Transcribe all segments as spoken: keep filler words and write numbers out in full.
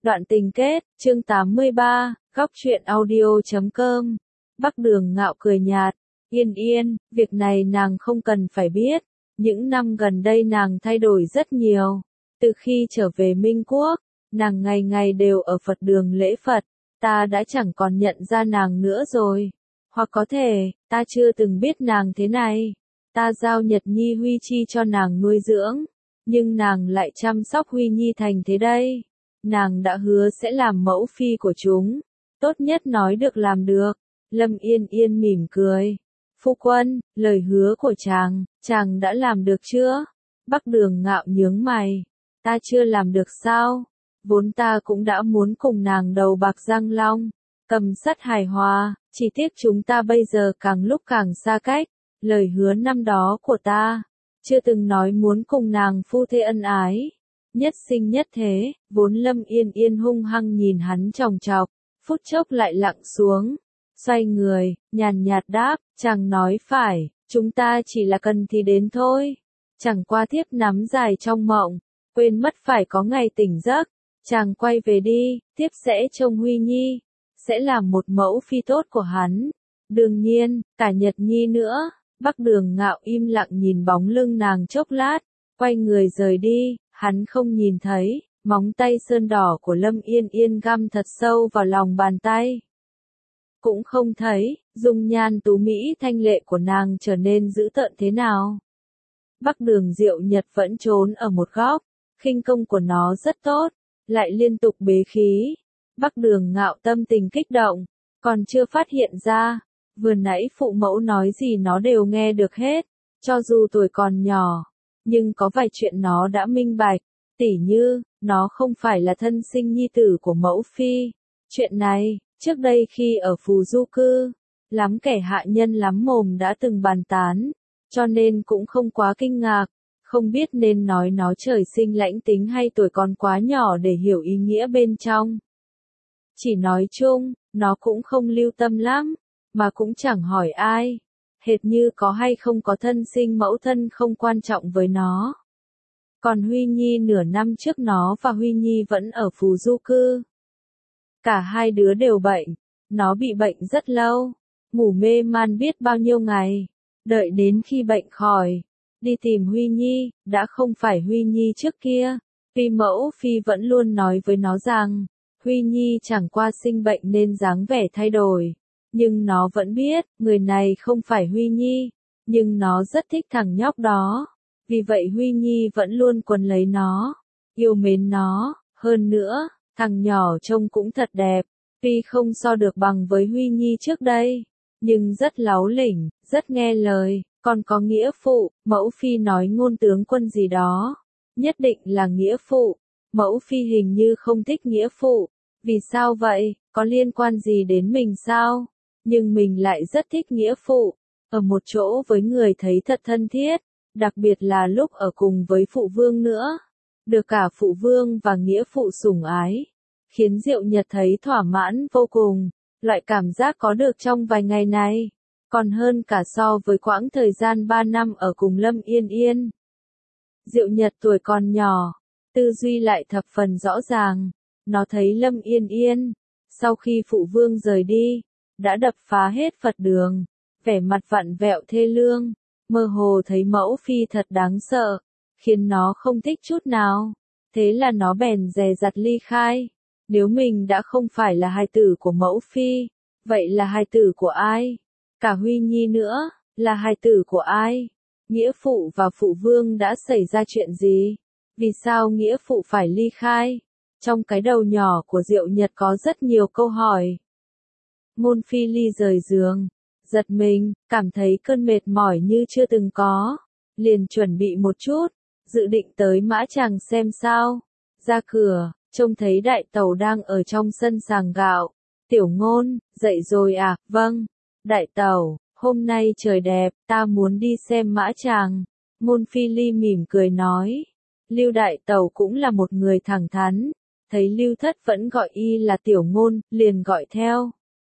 Đoạn tình kết, chương tám mươi ba, góc truyện audio chấm com. Bắc Đường Ngạo cười nhạt, Yên Yên, việc này nàng không cần phải biết. Những năm gần đây nàng thay đổi rất nhiều. Từ khi trở về Minh Quốc, nàng ngày ngày đều ở Phật đường lễ Phật. Ta đã chẳng còn nhận ra nàng nữa rồi. Hoặc có thể, ta chưa từng biết nàng thế này. Ta giao Nhật Nhi Huy Chi cho nàng nuôi dưỡng. Nhưng nàng lại chăm sóc Huy Nhi thành thế đây. Nàng đã hứa sẽ làm mẫu phi của chúng. Tốt nhất nói được làm được. Lâm Yên Yên mỉm cười. Phu quân, lời hứa của chàng, chàng đã làm được chưa? Bắc Đường Ngạo nhướng mày. Ta chưa làm được sao? Vốn ta cũng đã muốn cùng nàng đầu bạc răng long. Cầm sắt hài hòa, chỉ tiếc chúng ta bây giờ càng lúc càng xa cách. Lời hứa năm đó của ta, chưa từng nói muốn cùng nàng phu thê ân ái. Nhất sinh nhất thế, vốn Lâm Yên Yên hung hăng nhìn hắn chòng chọc, phút chốc lại lặng xuống. Xoay người, nhàn nhạt đáp, chàng nói phải, chúng ta chỉ là cần thì đến thôi. Chẳng qua thiếp nắm dài trong mộng, quên mất phải có ngày tỉnh giấc. Chàng quay về đi, thiếp sẽ trông Huy Nhi, sẽ làm một mẫu phi tốt của hắn. Đương nhiên, cả Nhật Nhi nữa. Bắc Đường Ngạo im lặng nhìn bóng lưng nàng chốc lát, quay người rời đi. Hắn không nhìn thấy, móng tay sơn đỏ của Lâm Yên Yên găm thật sâu vào lòng bàn tay. Cũng không thấy, dung nhan tú mỹ thanh lệ của nàng trở nên dữ tợn thế nào. Bắc Đường Diệu Nhật vẫn trốn ở một góc, khinh công của nó rất tốt, lại liên tục bế khí. Bắc Đường Ngạo tâm tình kích động, còn chưa phát hiện ra, vừa nãy phụ mẫu nói gì nó đều nghe được hết, cho dù tuổi còn nhỏ. Nhưng có vài chuyện nó đã minh bạch, tỉ như, nó không phải là thân sinh nhi tử của mẫu phi. Chuyện này, trước đây khi ở Phù Du Cư, lắm kẻ hạ nhân lắm mồm đã từng bàn tán, cho nên cũng không quá kinh ngạc, không biết nên nói nó trời sinh lãnh tính hay tuổi còn quá nhỏ để hiểu ý nghĩa bên trong. Chỉ nói chung, nó cũng không lưu tâm lắm, mà cũng chẳng hỏi ai. Hệt như có hay không có thân sinh mẫu thân không quan trọng với nó. Còn Huy Nhi nửa năm trước nó và Huy Nhi vẫn ở Phù Du Cư. Cả hai đứa đều bệnh, nó bị bệnh rất lâu, ngủ mê man biết bao nhiêu ngày, đợi đến khi bệnh khỏi, đi tìm Huy Nhi, đã không phải Huy Nhi trước kia. Vì mẫu phi vẫn luôn nói với nó rằng, Huy Nhi chẳng qua sinh bệnh nên dáng vẻ thay đổi. Nhưng nó vẫn biết, người này không phải Huy Nhi, nhưng nó rất thích thằng nhóc đó. Vì vậy Huy Nhi vẫn luôn quấn lấy nó, yêu mến nó. Hơn nữa, thằng nhỏ trông cũng thật đẹp, tuy không so được bằng với Huy Nhi trước đây, nhưng rất láu lỉnh, rất nghe lời, còn có nghĩa phụ. Mẫu phi nói ngôn tướng quân gì đó, nhất định là nghĩa phụ. Mẫu phi hình như không thích nghĩa phụ. Vì sao vậy, có liên quan gì đến mình sao? Nhưng mình lại rất thích nghĩa phụ, ở một chỗ với người thấy thật thân thiết, đặc biệt là lúc ở cùng với phụ vương nữa. Được cả phụ vương và nghĩa phụ sủng ái, khiến Diệu Nhật thấy thỏa mãn vô cùng. Loại cảm giác có được trong vài ngày này, còn hơn cả so với quãng thời gian ba năm ở cùng Lâm Yên Yên. Diệu Nhật tuổi còn nhỏ, tư duy lại thập phần rõ ràng. Nó thấy Lâm Yên Yên, sau khi phụ vương rời đi, đã đập phá hết Phật đường, vẻ mặt vặn vẹo thê lương, mơ hồ thấy mẫu phi thật đáng sợ, khiến nó không thích chút nào. Thế là nó bèn dè dặt ly khai. Nếu mình đã không phải là hài tử của mẫu phi, vậy là hài tử của ai? Cả Huy Nhi nữa, là hài tử của ai? Nghĩa phụ và phụ vương đã xảy ra chuyện gì? Vì sao nghĩa phụ phải ly khai? Trong cái đầu nhỏ của Diệu Nhật có rất nhiều câu hỏi. Ngôn Phi Ly rời giường, giật mình, cảm thấy cơn mệt mỏi như chưa từng có, liền chuẩn bị một chút, dự định tới Mã Tràng xem sao. Ra cửa, trông thấy đại tẩu đang ở trong sân sàng gạo. Tiểu Ngôn, dậy rồi à? Vâng. Đại tẩu, hôm nay trời đẹp, ta muốn đi xem Mã Tràng. Ngôn Phi Ly mỉm cười nói. Lưu đại tẩu cũng là một người thẳng thắn, thấy Lưu thất vẫn gọi y là Tiểu Ngôn, liền gọi theo.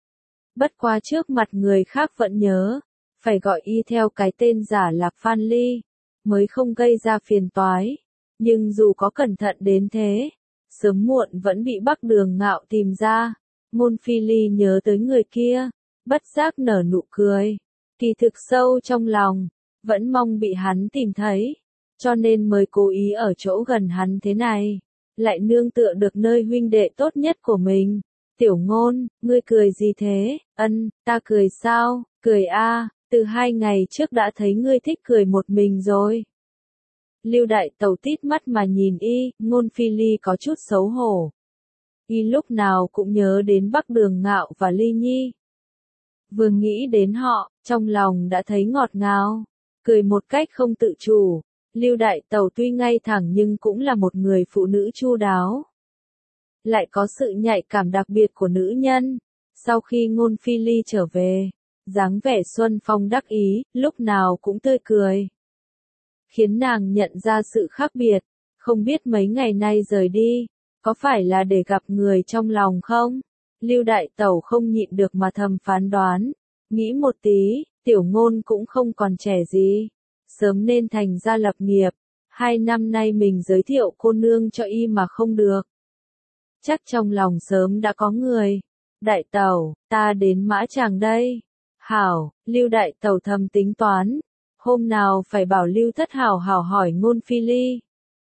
Bất qua trước mặt người khác vẫn nhớ, phải gọi y theo cái tên giả là Phan Ly, mới không gây ra phiền toái. Nhưng dù có cẩn thận đến thế, sớm muộn vẫn bị Bắc Đường Ngạo tìm ra. Ngôn Phi Ly nhớ tới người kia, bất giác nở nụ cười. Kỳ thực sâu trong lòng, vẫn mong bị hắn tìm thấy, cho nên mới cố ý ở chỗ gần hắn thế này, lại nương tựa được nơi huynh đệ tốt nhất của mình. Tiểu Ngôn, ngươi cười gì thế? Ân, ta cười sao? Cười a, từ hai ngày trước đã thấy ngươi thích cười một mình rồi. Lưu Đại Tẩu tít mắt mà nhìn y, Ngôn Phi Ly có chút xấu hổ. Y lúc nào cũng nhớ đến Bắc Đường Ngạo và Ly Nhi. Vừa nghĩ đến họ, trong lòng đã thấy ngọt ngào, cười một cách không tự chủ. Lưu Đại Tẩu tuy ngay thẳng nhưng cũng là một người phụ nữ chu đáo. Lại có sự nhạy cảm đặc biệt của nữ nhân. Sau khi Ngôn Phi Ly trở về, dáng vẻ xuân phong đắc ý, lúc nào cũng tươi cười, khiến nàng nhận ra sự khác biệt. Không biết mấy ngày nay rời đi, có phải là để gặp người trong lòng không? Lưu Đại Tẩu không nhịn được mà thầm phán đoán. Nghĩ một tí, Tiểu Ngôn cũng không còn trẻ gì, sớm nên thành gia lập nghiệp. Hai năm nay mình giới thiệu cô nương cho y mà không được, chắc trong lòng sớm đã có người. Đại Tẩu, ta đến Mã Tràng đây. Hảo, Lưu Đại Tẩu thầm tính toán, hôm nào phải bảo Lưu Thất hảo hảo hỏi Ngôn Phi Ly,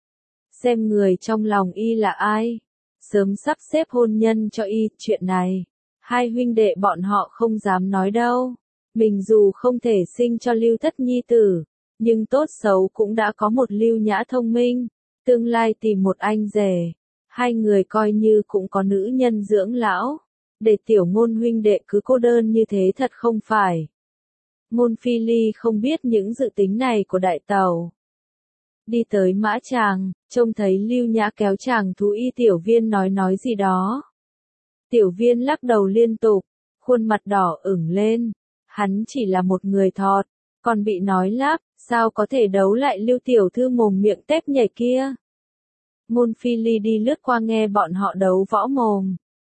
xem người trong lòng y là ai, sớm sắp xếp hôn nhân cho y. Chuyện này, hai huynh đệ bọn họ không dám nói đâu. Mình dù không thể sinh cho Lưu Thất nhi tử, nhưng tốt xấu cũng đã có một Lưu Nhã thông minh, tương lai tìm một anh rể, hai người coi như cũng có nữ nhân dưỡng lão. Để Tiểu Ngôn huynh đệ cứ cô đơn như thế thật không phải. Ngôn Phi Ly không biết những dự tính này của Đại Tẩu. Đi tới Mã Tràng, trông thấy Lưu Nhã kéo chàng thú y Tiểu Viên nói nói gì đó. Tiểu Viên lắc đầu liên tục, khuôn mặt đỏ ửng lên. Hắn chỉ là một người thọt, còn bị nói lắp, sao có thể đấu lại Lưu Tiểu Thư mồm miệng tép nhảy kia. Ngôn Phi Ly đi lướt qua nghe bọn họ đấu võ mồm.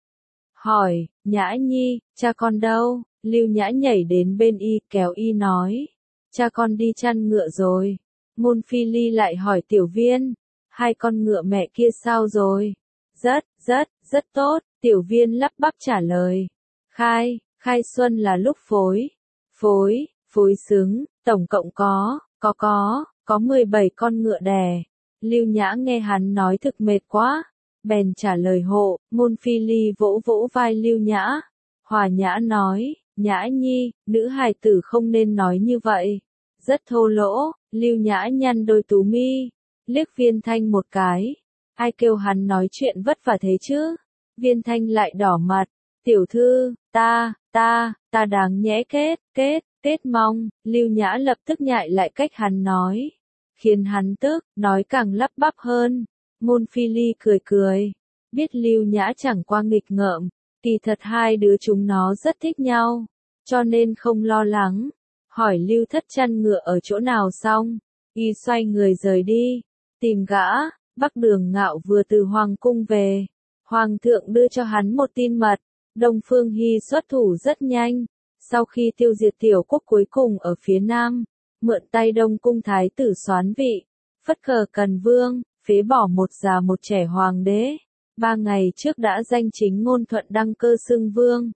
Hỏi, Nhã Nhi, cha con đâu? Lưu Nhã nhảy đến bên y, kéo y nói, cha con đi chăn ngựa rồi. Ngôn Phi Ly lại hỏi Tiểu Viên, hai con ngựa mẹ kia sao rồi? Rất, rất, rất tốt, Tiểu Viên lắp bắp trả lời. Khai, khai xuân là lúc phối. Phối, phối xứng, tổng cộng có, có có, có mười bảy con ngựa đẻ. Lưu Nhã nghe hắn nói thực mệt quá, bèn trả lời hộ. Ngôn Phi Ly vỗ vỗ vai Lưu Nhã, hòa nhã nói, Nhã Nhi, nữ hài tử không nên nói như vậy, rất thô lỗ. Lưu Nhã nhăn đôi tú mi, liếc Viên Thanh một cái, ai kêu hắn nói chuyện vất vả thế chứ? Viên Thanh lại đỏ mặt, Tiểu Thư, ta, ta, ta đáng nhẽ kết, kết, kết mong. Lưu Nhã lập tức nhại lại cách hắn nói, khiến hắn tức, nói càng lắp bắp hơn. Ngôn Phi Ly cười cười, biết Lưu Nhã chẳng qua nghịch ngợm, kỳ thật hai đứa chúng nó rất thích nhau, cho nên không lo lắng. Hỏi Lưu Thất chăn ngựa ở chỗ nào xong, y xoay người rời đi, tìm gã. Bắc Đường Ngạo vừa từ Hoàng cung về, Hoàng thượng đưa cho hắn một tin mật, Đông Phương Hy xuất thủ rất nhanh, sau khi tiêu diệt tiểu quốc cuối cùng ở phía Nam, mượn tay Đông Cung Thái tử soán vị, phất cờ cần vương, phế bỏ một già một trẻ hoàng đế. Ba ngày trước đã danh chính ngôn thuận đăng cơ xưng vương,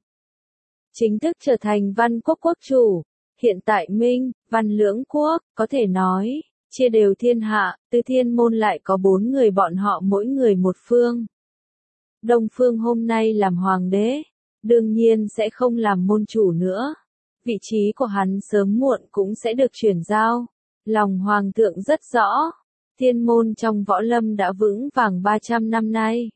chính thức trở thành Văn quốc quốc chủ. Hiện tại Minh, Văn lưỡng quốc, có thể nói, chia đều thiên hạ. Từ Thiên Môn lại có bốn người bọn họ mỗi người một phương. Đông Phương hôm nay làm hoàng đế, đương nhiên sẽ không làm môn chủ nữa. Vị trí của hắn sớm muộn cũng sẽ được chuyển giao. Lòng hoàng thượng rất rõ, Thiên Môn trong võ lâm đã vững vàng ba trăm năm nay.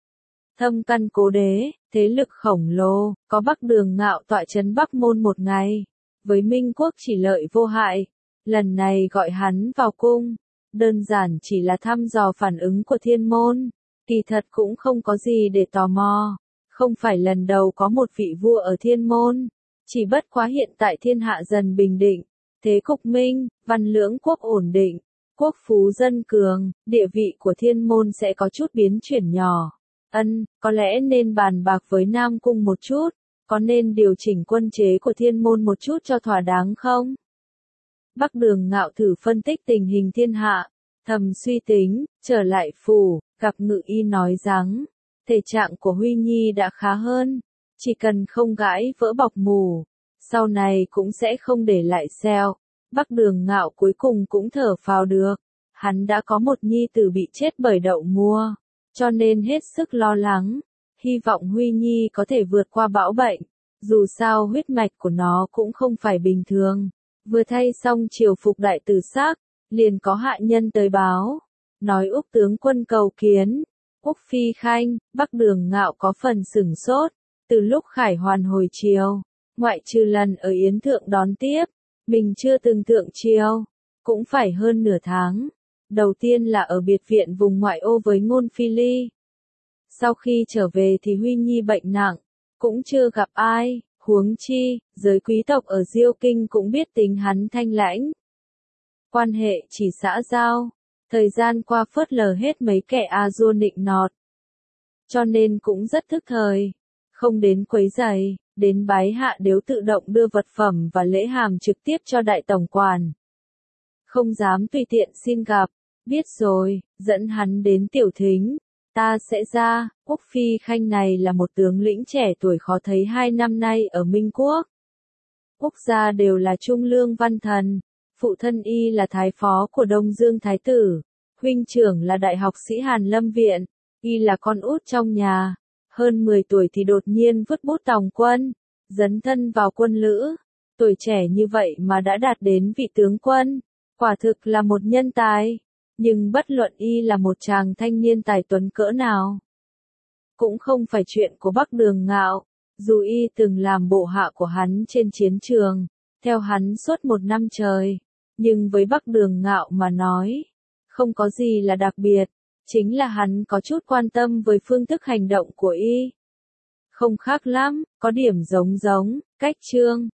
Thâm căn cố đế, thế lực khổng lồ, có Bắc Đường Ngạo tọa trấn Bắc Môn một ngày, với Minh quốc chỉ lợi vô hại. Lần này gọi hắn vào cung, đơn giản chỉ là thăm dò phản ứng của Thiên Môn, kỳ thật cũng không có gì để tò mò. Không phải lần đầu có một vị vua ở Thiên Môn, chỉ bất quá hiện tại thiên hạ dần bình định, thế cục Minh, Văn lưỡng quốc ổn định, quốc phú dân cường, địa vị của Thiên Môn sẽ có chút biến chuyển nhỏ. Ân, có lẽ nên bàn bạc với Nam Cung một chút, có nên điều chỉnh quân chế của Thiên Môn một chút cho thỏa đáng không? Bắc Đường Ngạo thử phân tích tình hình thiên hạ, Thầm suy tính, trở lại phủ, gặp Ngự Y nói rằng, thể trạng của Huy Nhi đã khá hơn, chỉ cần không gãi vỡ bọc mù, sau này cũng sẽ không để lại sẹo. Bắc Đường Ngạo cuối cùng cũng thở phào được, hắn đã có một nhi tử bị chết bởi đậu mùa, cho nên hết sức lo lắng, hy vọng Huy Nhi có thể vượt qua bão bệnh, dù sao huyết mạch của nó cũng không phải bình thường. Vừa thay xong triều phục đại tử sắc, liền có hạ nhân tới báo, nói Úc tướng quân cầu kiến. Úc Phi Khanh, Bắc Đường Ngạo có phần sửng sốt, từ lúc khải hoàn hồi triều, ngoại trừ lần ở Yến Thượng đón tiếp, mình chưa từng thượng triều, cũng phải hơn nửa tháng. Đầu tiên là ở biệt viện vùng ngoại ô với Ngôn Phi Ly. Sau khi trở về thì Huy Nhi bệnh nặng, cũng chưa gặp ai, huống chi, giới quý tộc ở Diêu Kinh cũng biết tính hắn thanh lãnh. Quan hệ chỉ xã giao, thời gian qua phớt lờ hết mấy kẻ a dua nịnh nọt. Cho nên cũng rất thức thời, không đến quấy rầy, đến bái hạ điếu tự động đưa vật phẩm và lễ hàm trực tiếp cho đại tổng quản. Không dám tùy tiện xin gặp, biết rồi, dẫn hắn đến tiểu thính, ta sẽ ra. Úc Phi Khanh này là một tướng lĩnh trẻ tuổi khó thấy hai năm nay ở Minh Quốc. Úc gia đều là trung lương văn thần, phụ thân y là thái phó của Đông Dương Thái tử, huynh trưởng là đại học sĩ Hàn Lâm Viện, y là con út trong nhà, hơn mười tuổi thì đột nhiên vứt bút tòng quân, dấn thân vào quân lữ, tuổi trẻ như vậy mà đã đạt đến vị tướng quân, quả thực là một nhân tài, nhưng bất luận y là một chàng thanh niên tài tuấn cỡ nào, cũng không phải chuyện của Bắc Đường Ngạo, dù y từng làm bộ hạ của hắn trên chiến trường, theo hắn suốt một năm trời, nhưng với Bắc Đường Ngạo mà nói, không có gì là đặc biệt, chính là hắn có chút quan tâm với phương thức hành động của y. Không khác lắm, có điểm giống giống, cách chương.